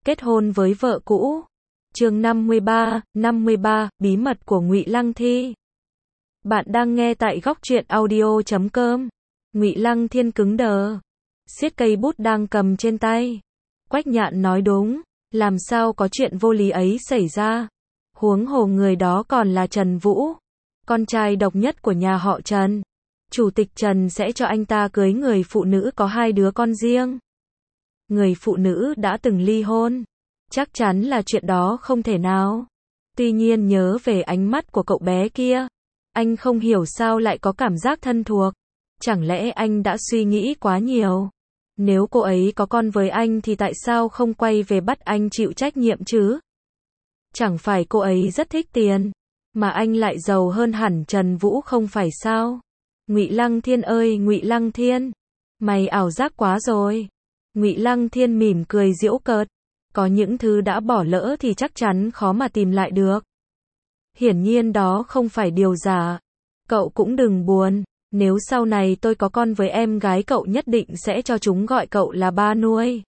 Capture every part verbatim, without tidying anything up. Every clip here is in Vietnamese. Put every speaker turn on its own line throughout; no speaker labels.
Kết hôn với vợ cũ. Chương năm mươi ba, năm mươi ba, bí mật của Ngụy Lăng Thi. Bạn đang nghe tại góc truyện audio chấm com. Ngụy Lăng Thiên cứng đờ, siết cây bút đang cầm trên tay. Quách Nhạn nói đúng, làm sao có chuyện vô lý ấy xảy ra? Huống hồ người đó còn là Trần Vũ, con trai độc nhất của nhà họ Trần. Chủ tịch Trần sẽ cho anh ta cưới người phụ nữ có hai đứa con riêng. Người phụ nữ đã từng ly hôn. Chắc chắn là chuyện đó không thể nào. Tuy nhiên nhớ về ánh mắt của cậu bé kia, anh không hiểu sao lại có cảm giác thân thuộc. Chẳng lẽ anh đã suy nghĩ quá nhiều? Nếu cô ấy có con với anh thì tại sao không quay về bắt anh chịu trách nhiệm chứ? Chẳng phải cô ấy rất thích tiền, mà anh lại giàu hơn hẳn Trần Vũ không phải sao? Ngụy Lăng Thiên ơi Ngụy Lăng Thiên, mày ảo giác quá rồi. Ngụy Lăng Thiên mỉm cười giễu cợt. Có những thứ đã bỏ lỡ thì chắc chắn khó mà tìm lại được. Hiển nhiên đó không phải điều giả. Cậu cũng đừng buồn, nếu sau này tôi có con với em gái cậu nhất định sẽ cho chúng gọi cậu là ba nuôi.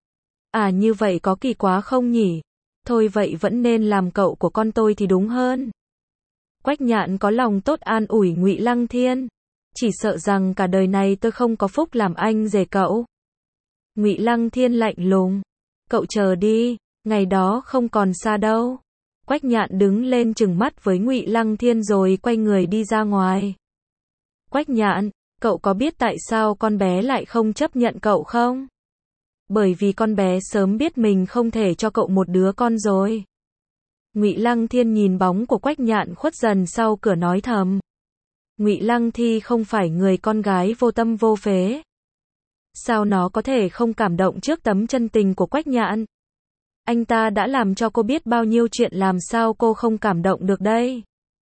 À như vậy có kỳ quá không nhỉ? Thôi vậy vẫn nên làm cậu của con tôi thì đúng hơn. Quách Nhạn có lòng tốt an ủi Ngụy Lăng Thiên. Chỉ sợ rằng cả đời này tôi không có phúc làm anh rể cậu. Ngụy Lăng Thiên lạnh lùng. Cậu chờ đi, ngày đó không còn xa đâu. Quách Nhạn đứng lên trừng mắt với Ngụy Lăng Thiên rồi quay người đi ra ngoài. Quách Nhạn, cậu có biết tại sao con bé lại không chấp nhận cậu không? Bởi vì con bé sớm biết mình không thể cho cậu một đứa con rồi. Ngụy Lăng Thiên nhìn bóng của Quách Nhạn khuất dần sau cửa nói thầm. Ngụy Lăng Thi không phải người con gái vô tâm vô phế. Sao nó có thể không cảm động trước tấm chân tình của Quách Nhạn? Anh ta đã làm cho cô biết bao nhiêu chuyện, làm sao cô không cảm động được đây?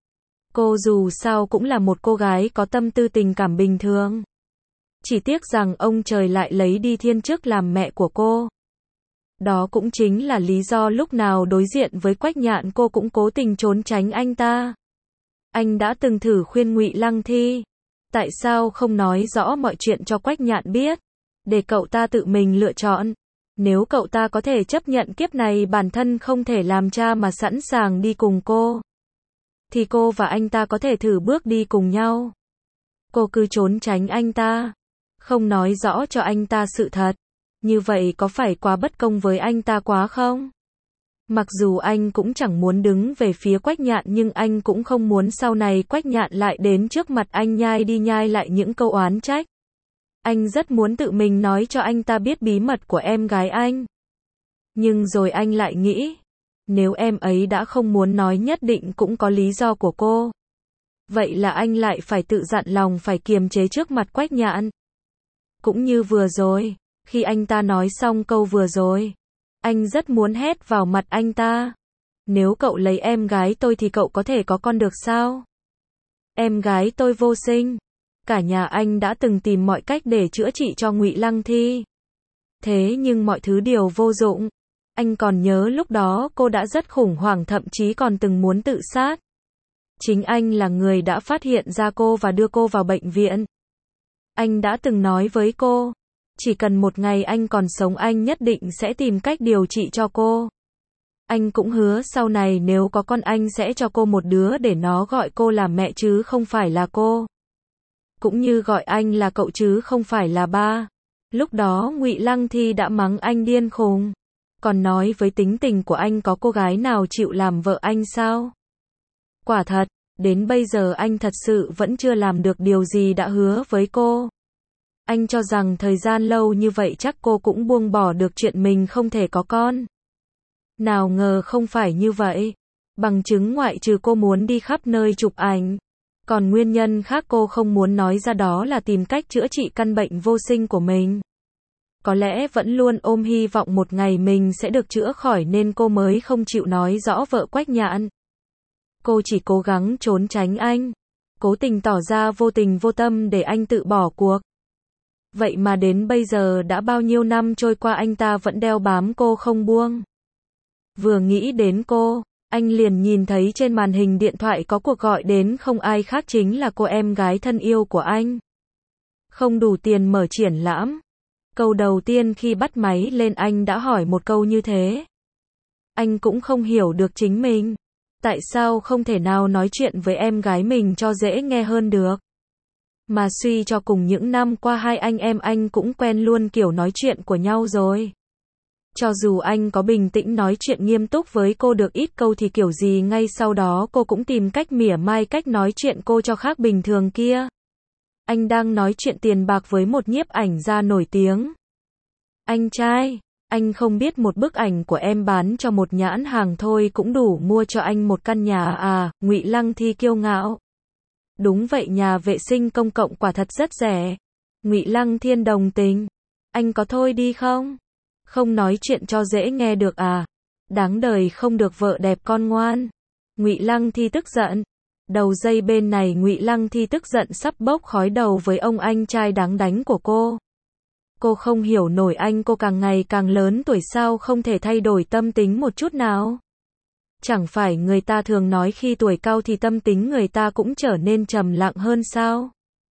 Cô dù sao cũng là một cô gái có tâm tư tình cảm bình thường. Chỉ tiếc rằng ông trời lại lấy đi thiên chức làm mẹ của cô. Đó cũng chính là lý do lúc nào đối diện với Quách Nhạn cô cũng cố tình trốn tránh anh ta. Anh đã từng thử khuyên Ngụy Lăng Thi. Tại sao không nói rõ mọi chuyện cho Quách Nhạn biết? Để cậu ta tự mình lựa chọn. Nếu cậu ta có thể chấp nhận kiếp này bản thân không thể làm cha mà sẵn sàng đi cùng cô, thì cô và anh ta có thể thử bước đi cùng nhau. Cô cứ trốn tránh anh ta, không nói rõ cho anh ta sự thật. Như vậy có phải quá bất công với anh ta quá không? Mặc dù anh cũng chẳng muốn đứng về phía Quách Nhạn nhưng anh cũng không muốn sau này Quách Nhạn lại đến trước mặt anh nhai đi nhai lại những câu oán trách. Anh rất muốn tự mình nói cho anh ta biết bí mật của em gái anh. Nhưng rồi anh lại nghĩ, nếu em ấy đã không muốn nói nhất định cũng có lý do của cô. Vậy là anh lại phải tự dặn lòng phải kiềm chế trước mặt Quách Nhạn. Cũng như vừa rồi, khi anh ta nói xong câu vừa rồi, anh rất muốn hét vào mặt anh ta. Nếu cậu lấy em gái tôi thì cậu có thể có con được sao? Em gái tôi vô sinh. Cả nhà anh đã từng tìm mọi cách để chữa trị cho Ngụy Lăng Thi. Thế nhưng mọi thứ đều vô dụng. Anh còn nhớ lúc đó cô đã rất khủng hoảng, thậm chí còn từng muốn tự sát. Chính anh là người đã phát hiện ra cô và đưa cô vào bệnh viện. Anh đã từng nói với cô, chỉ cần một ngày anh còn sống anh nhất định sẽ tìm cách điều trị cho cô. Anh cũng hứa sau này nếu có con anh sẽ cho cô một đứa để nó gọi cô là mẹ chứ không phải là cô. Cũng như gọi anh là cậu chứ không phải là ba. Lúc đó Ngụy Lăng Thi đã mắng anh điên khùng. Còn nói với tính tình của anh có cô gái nào chịu làm vợ anh sao? Quả thật, đến bây giờ anh thật sự vẫn chưa làm được điều gì đã hứa với cô. Anh cho rằng thời gian lâu như vậy chắc cô cũng buông bỏ được chuyện mình không thể có con. Nào ngờ không phải như vậy. Bằng chứng ngoại trừ cô muốn đi khắp nơi chụp ảnh. Còn nguyên nhân khác cô không muốn nói ra đó là tìm cách chữa trị căn bệnh vô sinh của mình. Có lẽ vẫn luôn ôm hy vọng một ngày mình sẽ được chữa khỏi nên cô mới không chịu nói rõ vợ Quách Nhạn. Cô chỉ cố gắng trốn tránh anh, cố tình tỏ ra vô tình vô tâm để anh tự bỏ cuộc. Vậy mà đến bây giờ đã bao nhiêu năm trôi qua anh ta vẫn đeo bám cô không buông. Vừa nghĩ đến cô, anh liền nhìn thấy trên màn hình điện thoại có cuộc gọi đến, không ai khác chính là cô em gái thân yêu của anh. Không đủ tiền mở triển lãm. Câu đầu tiên khi bắt máy lên anh đã hỏi một câu như thế. Anh cũng không hiểu được chính mình. Tại sao không thể nào nói chuyện với em gái mình cho dễ nghe hơn được? Mà suy cho cùng những năm qua hai anh em anh cũng quen luôn kiểu nói chuyện của nhau rồi. Cho dù anh có bình tĩnh nói chuyện nghiêm túc với cô được ít câu thì kiểu gì ngay sau đó cô cũng tìm cách mỉa mai cách nói chuyện cô cho khác bình thường kia. Anh đang nói chuyện tiền bạc với một nhiếp ảnh gia nổi tiếng. Anh trai, anh không biết một bức ảnh của em bán cho một nhãn hàng thôi cũng đủ mua cho anh một căn nhà à, Ngụy Lăng Thi kiêu ngạo. Đúng vậy, nhà vệ sinh công cộng quả thật rất rẻ. Ngụy Lăng Thiên đồng tình. Anh có thôi đi không? Không nói chuyện cho dễ nghe được à? Đáng đời không được vợ đẹp con ngoan. Ngụy Lăng Thi tức giận. Đầu dây bên này Ngụy Lăng Thi tức giận sắp bốc khói đầu với ông anh trai đáng đánh của cô. Cô không hiểu nổi anh cô càng ngày càng lớn tuổi sao không thể thay đổi tâm tính một chút nào. Chẳng phải người ta thường nói khi tuổi cao thì tâm tính người ta cũng trở nên trầm lặng hơn sao?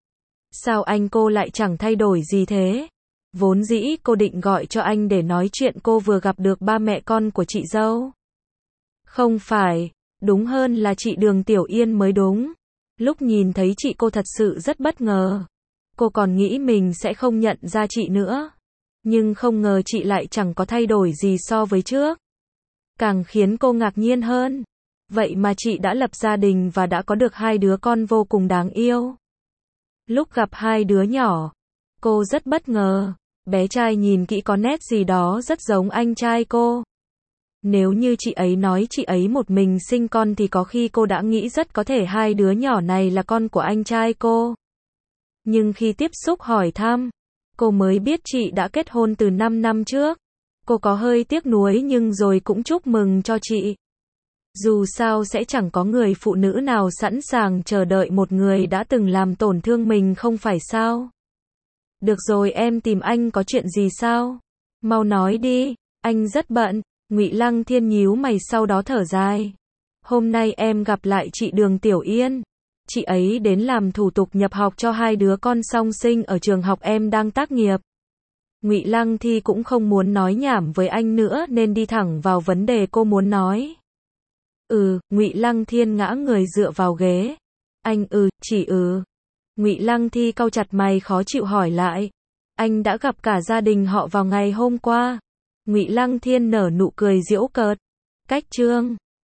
Sao anh cô lại chẳng thay đổi gì thế? Vốn dĩ cô định gọi cho anh để nói chuyện cô vừa gặp được ba mẹ con của chị dâu. Không phải, đúng hơn là chị Đường Tiểu Yên mới đúng. Lúc nhìn thấy chị cô thật sự rất bất ngờ. Cô còn nghĩ mình sẽ không nhận ra chị nữa. Nhưng không ngờ chị lại chẳng có thay đổi gì so với trước. Càng khiến cô ngạc nhiên hơn. Vậy mà chị đã lập gia đình và đã có được hai đứa con vô cùng đáng yêu. Lúc gặp hai đứa nhỏ, cô rất bất ngờ. Bé trai nhìn kỹ có nét gì đó rất giống anh trai cô. Nếu như chị ấy nói chị ấy một mình sinh con thì có khi cô đã nghĩ rất có thể hai đứa nhỏ này là con của anh trai cô. Nhưng khi tiếp xúc hỏi thăm, cô mới biết chị đã kết hôn từ năm năm trước. Cô có hơi tiếc nuối nhưng rồi cũng chúc mừng cho chị. Dù sao sẽ chẳng có người phụ nữ nào sẵn sàng chờ đợi một người đã từng làm tổn thương mình không phải sao? Được rồi, em tìm anh có chuyện gì sao? Mau nói đi, anh rất bận. Ngụy Lăng Thiên nhíu mày sau đó thở dài. Hôm nay em gặp lại chị Đường Tiểu Yên. Chị ấy đến làm thủ tục nhập học cho hai đứa con song sinh ở trường học em đang tác nghiệp. Ngụy Lăng Thi cũng không muốn nói nhảm với anh nữa nên đi thẳng vào vấn đề cô muốn nói. Ừ, Ngụy Lăng Thiên ngã người dựa vào ghế. Anh ừ, chỉ ừ. Ngụy Lăng Thi cau chặt mày khó chịu hỏi lại. Anh đã gặp cả gia đình họ vào ngày hôm qua. Ngụy Lăng Thiên nở nụ cười giễu cợt. Cách chương